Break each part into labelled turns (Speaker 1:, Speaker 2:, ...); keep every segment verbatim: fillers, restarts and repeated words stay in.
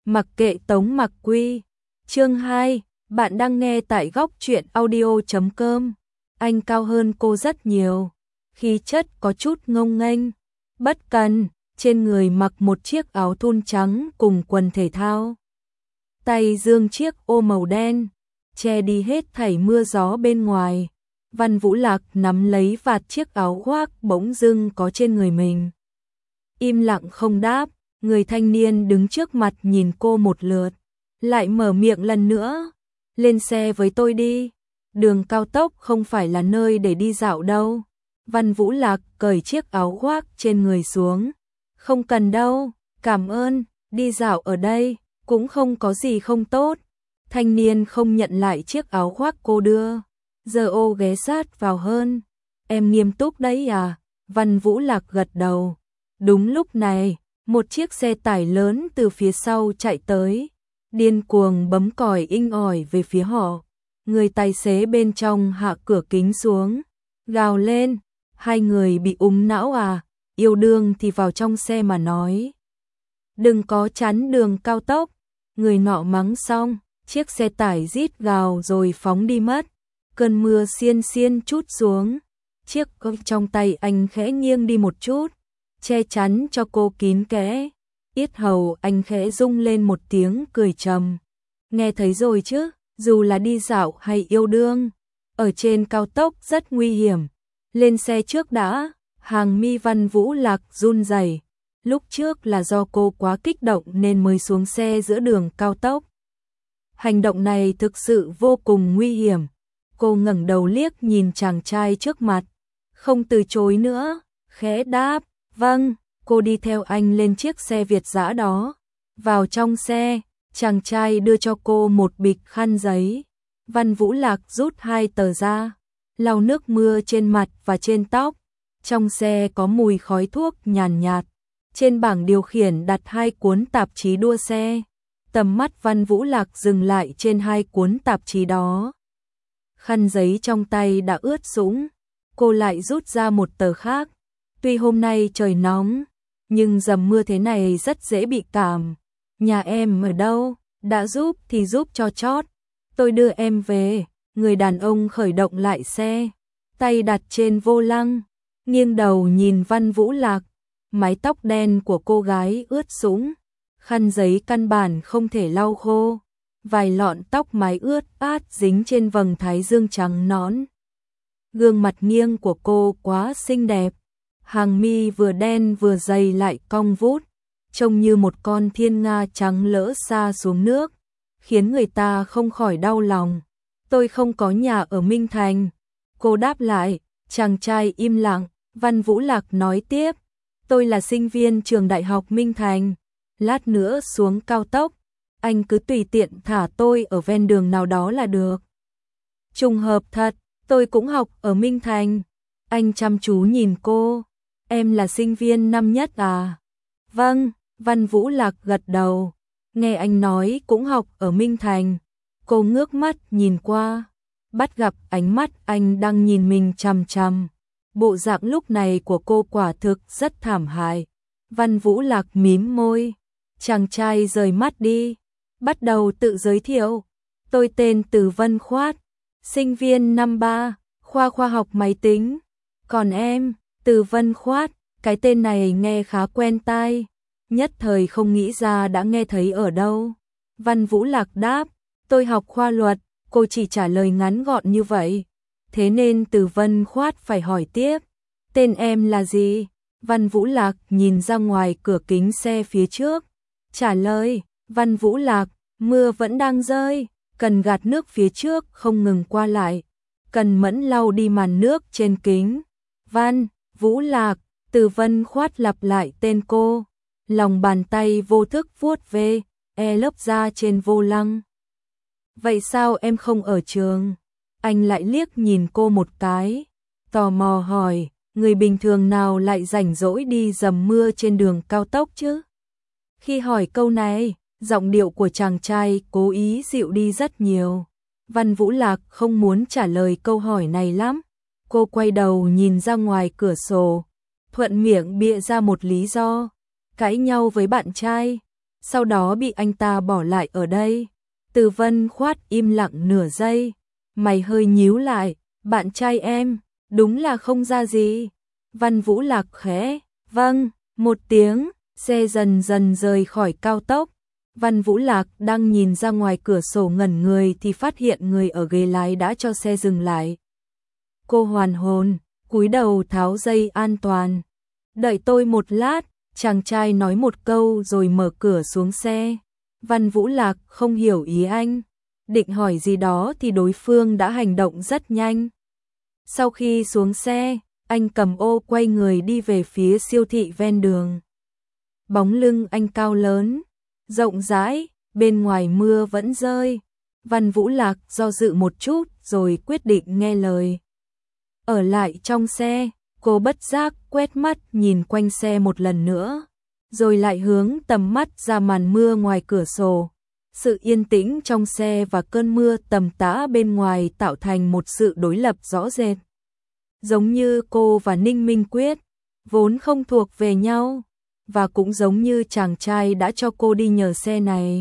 Speaker 1: Mặc kệ Tống Mặc Quy. Chương hai, bạn đang nghe tại góc truyện audio chấm com. Anh cao hơn cô rất nhiều, khí chất có chút ngông nghênh, bất cần, trên người mặc một chiếc áo thun trắng cùng quần thể thao. Tay giương chiếc ô màu đen, che đi hết thảy mưa gió bên ngoài. Văn Vũ Lạc nắm lấy vạt chiếc áo khoác bỗng dưng có trên người mình. Im lặng không đáp, người thanh niên đứng trước mặt nhìn cô một lượt, lại mở miệng lần nữa, lên xe với tôi đi, đường cao tốc không phải là nơi để đi dạo đâu. Văn Vũ Lạc cởi chiếc áo khoác trên người xuống, không cần đâu, cảm ơn, đi dạo ở đây, cũng không có gì không tốt. Thanh niên không nhận lại chiếc áo khoác cô đưa, giờ ô ghé sát vào hơn, em nghiêm túc đấy à? Văn Vũ Lạc gật đầu. Đúng lúc này, một chiếc xe tải lớn từ phía sau chạy tới, điên cuồng bấm còi inh ỏi về phía họ. Người tài xế bên trong hạ cửa kính xuống, gào lên, hai người bị úng não à, yêu đương thì vào trong xe mà nói. Đừng có chắn đường cao tốc, người nọ mắng xong, chiếc xe tải rít gào rồi phóng đi mất. Cơn mưa xiên xiên trút xuống, chiếc cốc trong tay anh khẽ nghiêng đi một chút, che chắn cho cô kín kẽ. Yết hầu anh khẽ rung lên một tiếng cười trầm. Nghe thấy rồi chứ, dù là đi dạo hay yêu đương, ở trên cao tốc rất nguy hiểm. Lên xe trước đã. Hàng mi Văn Vũ Lạc run rẩy. Lúc trước là do cô quá kích động nên mới xuống xe giữa đường cao tốc. Hành động này thực sự vô cùng nguy hiểm. Cô ngẩng đầu liếc nhìn chàng trai trước mặt, không từ chối nữa, khẽ đáp, vâng. Cô đi theo anh lên chiếc xe Việt dã đó. Vào trong xe, chàng trai đưa cho cô một bịch khăn giấy. Văn Vũ Lạc rút hai tờ ra, lau nước mưa trên mặt và trên tóc. Trong xe có mùi khói thuốc nhàn nhạt, nhạt. Trên bảng điều khiển đặt hai cuốn tạp chí đua xe. Tầm mắt Văn Vũ Lạc dừng lại trên hai cuốn tạp chí đó. Khăn giấy trong tay đã ướt sũng, cô lại rút ra một tờ khác. Tuy hôm nay trời nóng, nhưng dầm mưa thế này rất dễ bị cảm. Nhà em ở đâu? Đã giúp thì giúp cho chót. Tôi đưa em về. Người đàn ông khởi động lại xe, tay đặt trên vô lăng, nghiêng đầu nhìn Văn Vũ Lạc. Mái tóc đen của cô gái ướt sũng, khăn giấy căn bản không thể lau khô. Vài lọn tóc mái ướt át dính trên vầng thái dương trắng nõn. Gương mặt nghiêng của cô quá xinh đẹp, hàng mi vừa đen vừa dày lại cong vút, trông như một con thiên nga trắng lỡ xa xuống nước, khiến người ta không khỏi đau lòng. Tôi không có nhà ở Minh Thành. Cô đáp lại. Chàng trai im lặng. Văn Vũ Lạc nói tiếp, tôi là sinh viên trường đại học Minh Thành. Lát nữa xuống cao tốc, anh cứ tùy tiện thả tôi ở ven đường nào đó là được. Trùng hợp thật, tôi cũng học ở Minh Thành. Anh chăm chú nhìn cô. Em là sinh viên năm nhất à? Vâng. Văn Vũ Lạc gật đầu. Nghe anh nói cũng học ở Minh Thành. Cô ngước mắt nhìn qua, bắt gặp ánh mắt anh đang nhìn mình chằm chằm. Bộ dạng lúc này của cô quả thực rất thảm hại. Văn Vũ Lạc mím môi. Chàng trai rời mắt đi, bắt đầu tự giới thiệu. Tôi tên Từ Vân Khoát, sinh viên năm ba, khoa khoa học máy tính. Còn em? Từ Vân Khoát, cái tên này nghe khá quen tai, nhất thời không nghĩ ra đã nghe thấy ở đâu. Văn Vũ Lạc đáp, tôi học khoa luật. Cô chỉ trả lời ngắn gọn như vậy, thế nên Từ Vân Khoát phải hỏi tiếp, tên em là gì? Văn Vũ Lạc nhìn ra ngoài cửa kính xe phía trước, trả lời. Văn Vũ Lạc, mưa vẫn đang rơi, cần gạt nước phía trước không ngừng qua lại, cần mẫn lau đi màn nước trên kính. Văn Vũ Lạc. Từ Vân Khoát lặp lại tên cô, lòng bàn tay vô thức vuốt ve e lớp da trên vô lăng. Vậy sao em không ở trường? Anh lại liếc nhìn cô một cái, tò mò hỏi, người bình thường nào lại rảnh rỗi đi dầm mưa trên đường cao tốc chứ? Khi hỏi câu này, giọng điệu của chàng trai cố ý dịu đi rất nhiều. Văn Vũ Lạc không muốn trả lời câu hỏi này lắm. Cô quay đầu nhìn ra ngoài cửa sổ, thuận miệng bịa ra một lý do, cãi nhau với bạn trai. sau đó bị anh ta bỏ lại ở đây. Từ Vân Khoát im lặng nửa giây, mày hơi nhíu lại, bạn trai em, đúng là không ra gì. Văn Vũ Lạc khẽ, vâng, một tiếng, xe dần dần rời khỏi cao tốc. Văn Vũ Lạc đang nhìn ra ngoài cửa sổ ngẩn người thì phát hiện người ở ghế lái đã cho xe dừng lại. Cô hoàn hồn, cúi đầu tháo dây an toàn. Đợi tôi một lát, chàng trai nói một câu rồi mở cửa xuống xe. Văn Vũ Lạc không hiểu ý anh, định hỏi gì đó thì đối phương đã hành động rất nhanh. Sau khi xuống xe, anh cầm ô quay người đi về phía siêu thị ven đường. Bóng lưng anh cao lớn, rộng rãi, bên ngoài mưa vẫn rơi. Văn Vũ Lạc do dự một chút rồi quyết định nghe lời. Ở lại trong xe, cô bất giác quét mắt nhìn quanh xe một lần nữa, rồi lại hướng tầm mắt ra màn mưa ngoài cửa sổ. Sự yên tĩnh trong xe và cơn mưa tầm tã bên ngoài tạo thành một sự đối lập rõ rệt. Giống như cô và Ninh Minh Quyết, vốn không thuộc về nhau, và cũng giống như chàng trai đã cho cô đi nhờ xe này.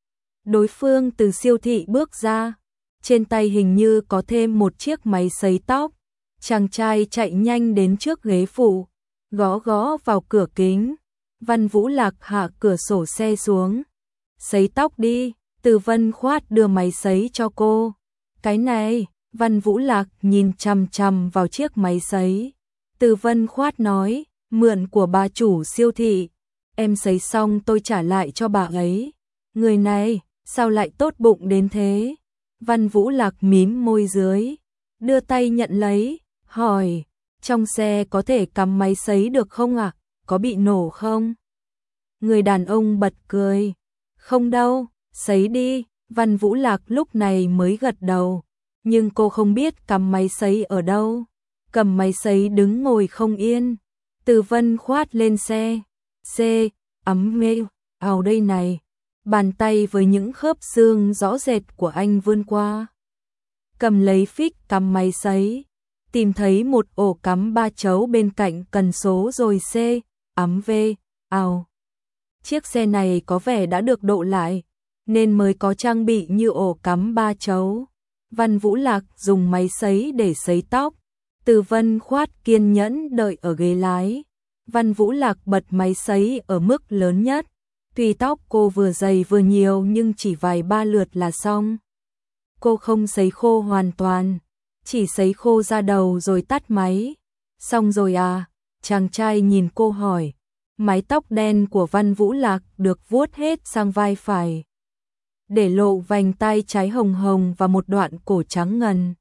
Speaker 1: Đối phương từ siêu thị bước ra, trên tay hình như có thêm một chiếc máy sấy tóc. Chàng trai chạy nhanh đến trước ghế phụ, gõ gõ vào cửa kính. Văn Vũ Lạc hạ cửa sổ xe xuống. Sấy tóc đi, Từ Vân Khoát đưa máy sấy cho cô. Cái này, Văn Vũ Lạc nhìn chằm chằm vào chiếc máy sấy. Từ Vân Khoát nói, mượn của bà chủ siêu thị. Em sấy xong tôi trả lại cho bà ấy. Người này, sao lại tốt bụng đến thế? Văn Vũ Lạc mím môi dưới, đưa tay nhận lấy, hỏi, trong xe có thể cắm máy sấy được không ạ? À? Có bị nổ không? Người đàn ông bật cười, không đâu, sấy đi. Văn Vũ Lạc lúc này mới gật đầu, nhưng cô không biết cắm máy sấy ở đâu. Cầm máy sấy đứng ngồi không yên. Từ Vân Khoát lên xe. Xe, ấm mê, ào đây này. Bàn tay với những khớp xương rõ rệt của anh vươn qua. Cầm lấy phích cắm máy sấy. Tìm thấy một ổ cắm ba chấu bên cạnh cần số rồi C, ấm V, ào. Chiếc xe này có vẻ đã được độ lại, nên mới có trang bị như ổ cắm ba chấu. Văn Vũ Lạc dùng máy sấy để sấy tóc. Từ Vân Khoát kiên nhẫn đợi ở ghế lái. Văn Vũ Lạc bật máy sấy ở mức lớn nhất. Tuy tóc cô vừa dày vừa nhiều nhưng chỉ vài ba lượt là xong. Cô không sấy khô hoàn toàn, chỉ sấy khô ra đầu rồi tắt máy. Xong rồi à? Chàng trai nhìn cô hỏi. Mái tóc đen của Văn Vũ Lạc được vuốt hết sang vai phải, để lộ vành tai trái hồng hồng và một đoạn cổ trắng ngần.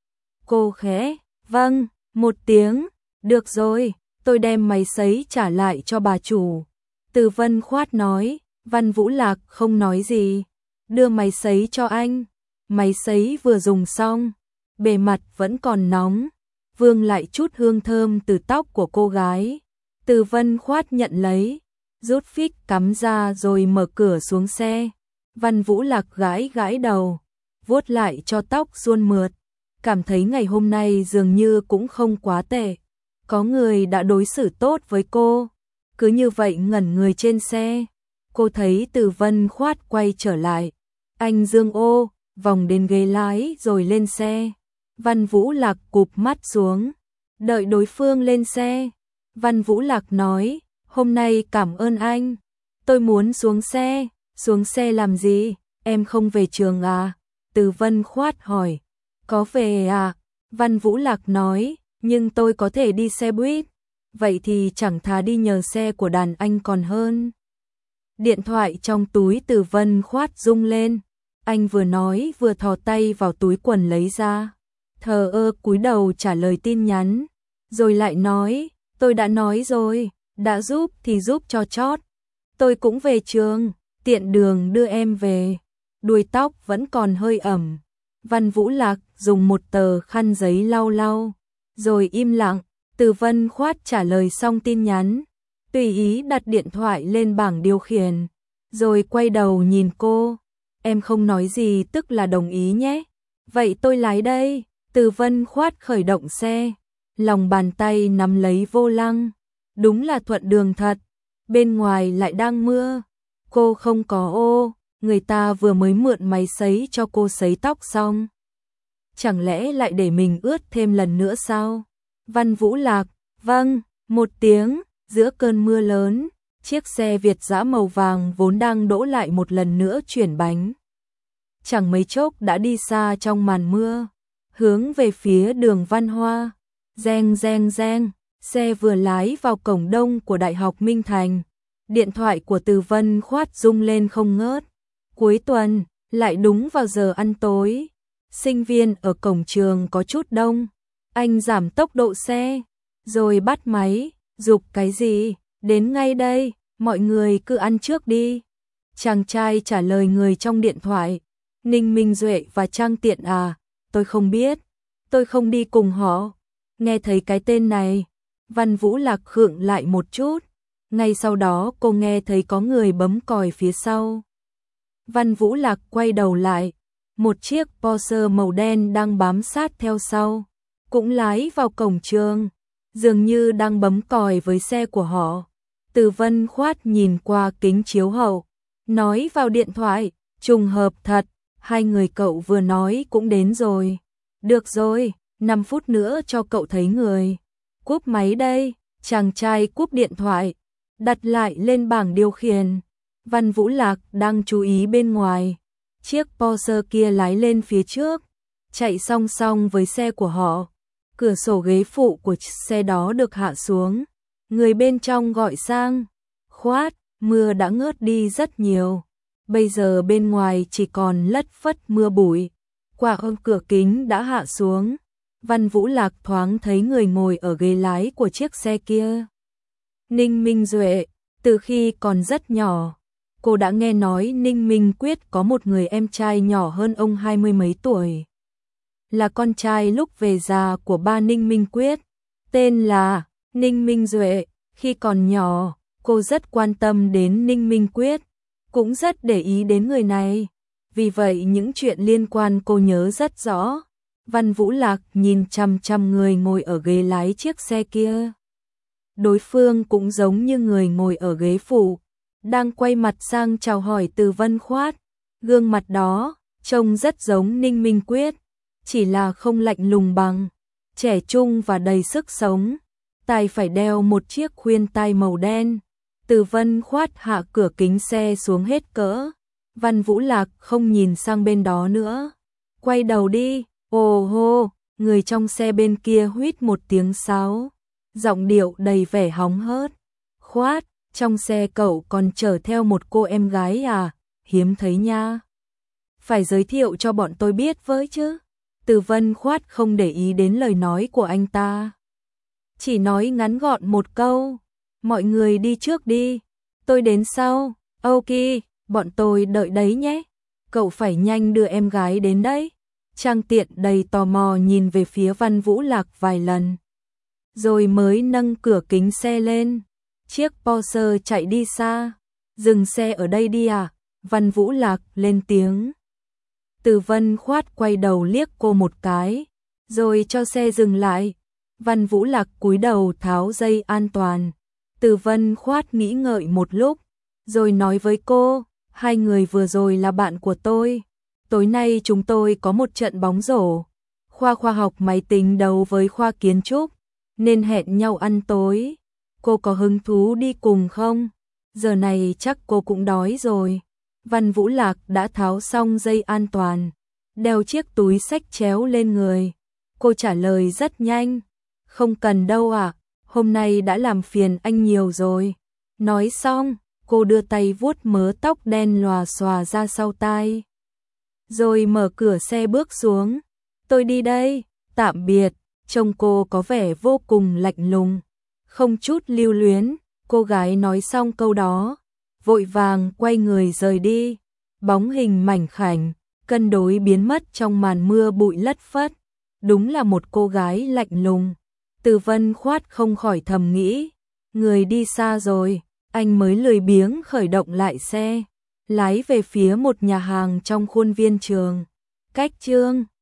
Speaker 1: Cô khẽ, vâng, một tiếng, được rồi, tôi đem máy sấy trả lại cho bà chủ. Từ Vân Khoát nói. Văn Vũ Lạc không nói gì, đưa máy sấy cho anh. Máy sấy vừa dùng xong, bề mặt vẫn còn nóng, vương lại chút hương thơm từ tóc của cô gái. Từ Vân Khoát nhận lấy, rút phích cắm ra rồi mở cửa xuống xe. Văn Vũ Lạc gãi gãi đầu, vuốt lại cho tóc suôn mượt, cảm thấy ngày hôm nay dường như cũng không quá tệ. Có người đã đối xử tốt với cô. Cứ như vậy ngẩn người trên xe, cô thấy Từ Vân Khoát quay trở lại. Anh dương ô, vòng đến ghế lái rồi lên xe. Văn Vũ Lạc cụp mắt xuống, đợi đối phương lên xe. Văn Vũ Lạc nói, hôm nay cảm ơn anh. Tôi muốn xuống xe. Xuống xe làm gì? Em không về trường à? Từ Vân Khoát hỏi. Có về à? Văn Vũ Lạc nói, nhưng tôi có thể đi xe buýt. Vậy thì chẳng thà đi nhờ xe của đàn anh còn hơn. Điện thoại trong túi Từ Vân Khoát rung lên. Anh vừa nói vừa thò tay vào túi quần lấy ra. Thờ ơ cúi đầu trả lời tin nhắn. Rồi lại nói, tôi đã nói rồi, đã giúp thì giúp cho chót. Tôi cũng về trường, tiện đường đưa em về. Đuôi tóc vẫn còn hơi ẩm. Văn Vũ Lạc dùng một tờ khăn giấy lau lau, rồi im lặng. Từ Vân Khoát trả lời xong tin nhắn, tùy ý đặt điện thoại lên bảng điều khiển, rồi quay đầu nhìn cô. Em không nói gì tức là đồng ý nhé. Vậy tôi lái đây. Từ Vân Khoát khởi động xe, lòng bàn tay nắm lấy vô lăng. Đúng là thuận đường thật. Bên ngoài lại đang mưa. Cô không có ô, người ta vừa mới mượn máy sấy cho cô sấy tóc xong. Chẳng lẽ lại để mình ướt thêm lần nữa sao? Văn Vũ Lạc, vâng, một tiếng, giữa cơn mưa lớn, chiếc xe Việt dã màu vàng vốn đang đỗ lại một lần nữa chuyển bánh. Chẳng mấy chốc đã đi xa trong màn mưa, hướng về phía đường Văn Hoa. Reng reng reng, xe vừa lái vào cổng đông của Đại học Minh Thành. Điện thoại của Từ Vân Khoát rung lên không ngớt. Cuối tuần, lại đúng vào giờ ăn tối. Sinh viên ở cổng trường có chút đông. Anh giảm tốc độ xe, rồi bắt máy, giục cái gì, đến ngay đây, mọi người cứ ăn trước đi. Chàng trai trả lời người trong điện thoại, Ninh Minh Duệ và Trang Tiện à, tôi không biết, tôi không đi cùng họ. Nghe thấy cái tên này, Văn Vũ Lạc khựng lại một chút, ngay sau đó cô nghe thấy có người bấm còi phía sau. Văn Vũ Lạc quay đầu lại, một chiếc Porsche màu đen đang bám sát theo sau, cũng lái vào cổng trường, dường như đang bấm còi với xe của họ. Từ Vân Khoát nhìn qua kính chiếu hậu, nói vào điện thoại, trùng hợp thật, hai người cậu vừa nói cũng đến rồi. Được rồi, năm phút nữa cho cậu thấy người. Cúp máy đây, chàng trai cúp điện thoại, đặt lại lên bảng điều khiển. Văn Vũ Lạc đang chú ý bên ngoài. Chiếc Porsche kia lái lên phía trước, chạy song song với xe của họ. Cửa sổ ghế phụ của xe đó được hạ xuống. Người bên trong gọi sang, Khoát, mưa đã ngớt đi rất nhiều. Bây giờ bên ngoài chỉ còn lất phất mưa bụi. Quả ôm cửa kính đã hạ xuống. Văn Vũ Lạc thoáng thấy người ngồi ở ghế lái của chiếc xe kia. Ninh Minh Duệ, từ khi còn rất nhỏ, cô đã nghe nói Ninh Minh Quyết có một người em trai nhỏ hơn ông hai mươi mấy tuổi. Là con trai lúc về già của ba Ninh Minh Quyết, tên là Ninh Minh Duệ. Khi còn nhỏ, cô rất quan tâm đến Ninh Minh Quyết, cũng rất để ý đến người này. Vì vậy những chuyện liên quan cô nhớ rất rõ. Văn Vũ Lạc nhìn chằm chằm người ngồi ở ghế lái chiếc xe kia. Đối phương cũng giống như người ngồi ở ghế phụ, đang quay mặt sang chào hỏi Từ Vân Khoát. Gương mặt đó trông rất giống Ninh Minh Quyết, chỉ là không lạnh lùng bằng, trẻ trung và đầy sức sống. Tai phải đeo một chiếc khuyên tai màu đen. Từ Vân Khoát hạ cửa kính xe xuống hết cỡ. Văn Vũ Lạc không nhìn sang bên đó nữa. Quay đầu đi, ồ hô, người trong xe bên kia huýt một tiếng sáo. Giọng điệu đầy vẻ hóng hớt. Khoát, trong xe cậu còn chở theo một cô em gái à, hiếm thấy nha. Phải giới thiệu cho bọn tôi biết với chứ. Từ Vân Khoát không để ý đến lời nói của anh ta. Chỉ nói ngắn gọn một câu, mọi người đi trước đi, tôi đến sau. Ok, bọn tôi đợi đấy nhé. Cậu phải nhanh đưa em gái đến đấy. Trang Tiện đầy tò mò nhìn về phía Văn Vũ Lạc vài lần, rồi mới nâng cửa kính xe lên. Chiếc Porsche chạy đi xa. Dừng xe ở đây đi à? Văn Vũ Lạc lên tiếng. Từ Vân Khoát quay đầu liếc cô một cái, rồi cho xe dừng lại. Văn Vũ Lạc cúi đầu tháo dây an toàn. Từ Vân Khoát nghĩ ngợi một lúc, rồi nói với cô, hai người vừa rồi là bạn của tôi. Tối nay chúng tôi có một trận bóng rổ. Khoa khoa học máy tính đấu với khoa kiến trúc, nên hẹn nhau ăn tối. Cô có hứng thú đi cùng không? Giờ này chắc cô cũng đói rồi. Văn Vũ Lạc đã tháo xong dây an toàn, đeo chiếc túi xách chéo lên người. Cô trả lời rất nhanh. Không cần đâu ạ, à, hôm nay đã làm phiền anh nhiều rồi. Nói xong, cô đưa tay vuốt mớ tóc đen lòa xòa ra sau tai, rồi mở cửa xe bước xuống. Tôi đi đây, tạm biệt. Trông cô có vẻ vô cùng lạnh lùng, không chút lưu luyến. Cô gái nói xong câu đó, vội vàng quay người rời đi. Bóng hình mảnh khảnh, cân đối biến mất trong màn mưa bụi lất phất. Đúng là một cô gái lạnh lùng. Từ Vân Khoát không khỏi thầm nghĩ, người đi xa rồi. Anh mới lười biếng khởi động lại xe, lái về phía một nhà hàng trong khuôn viên trường. Cách chương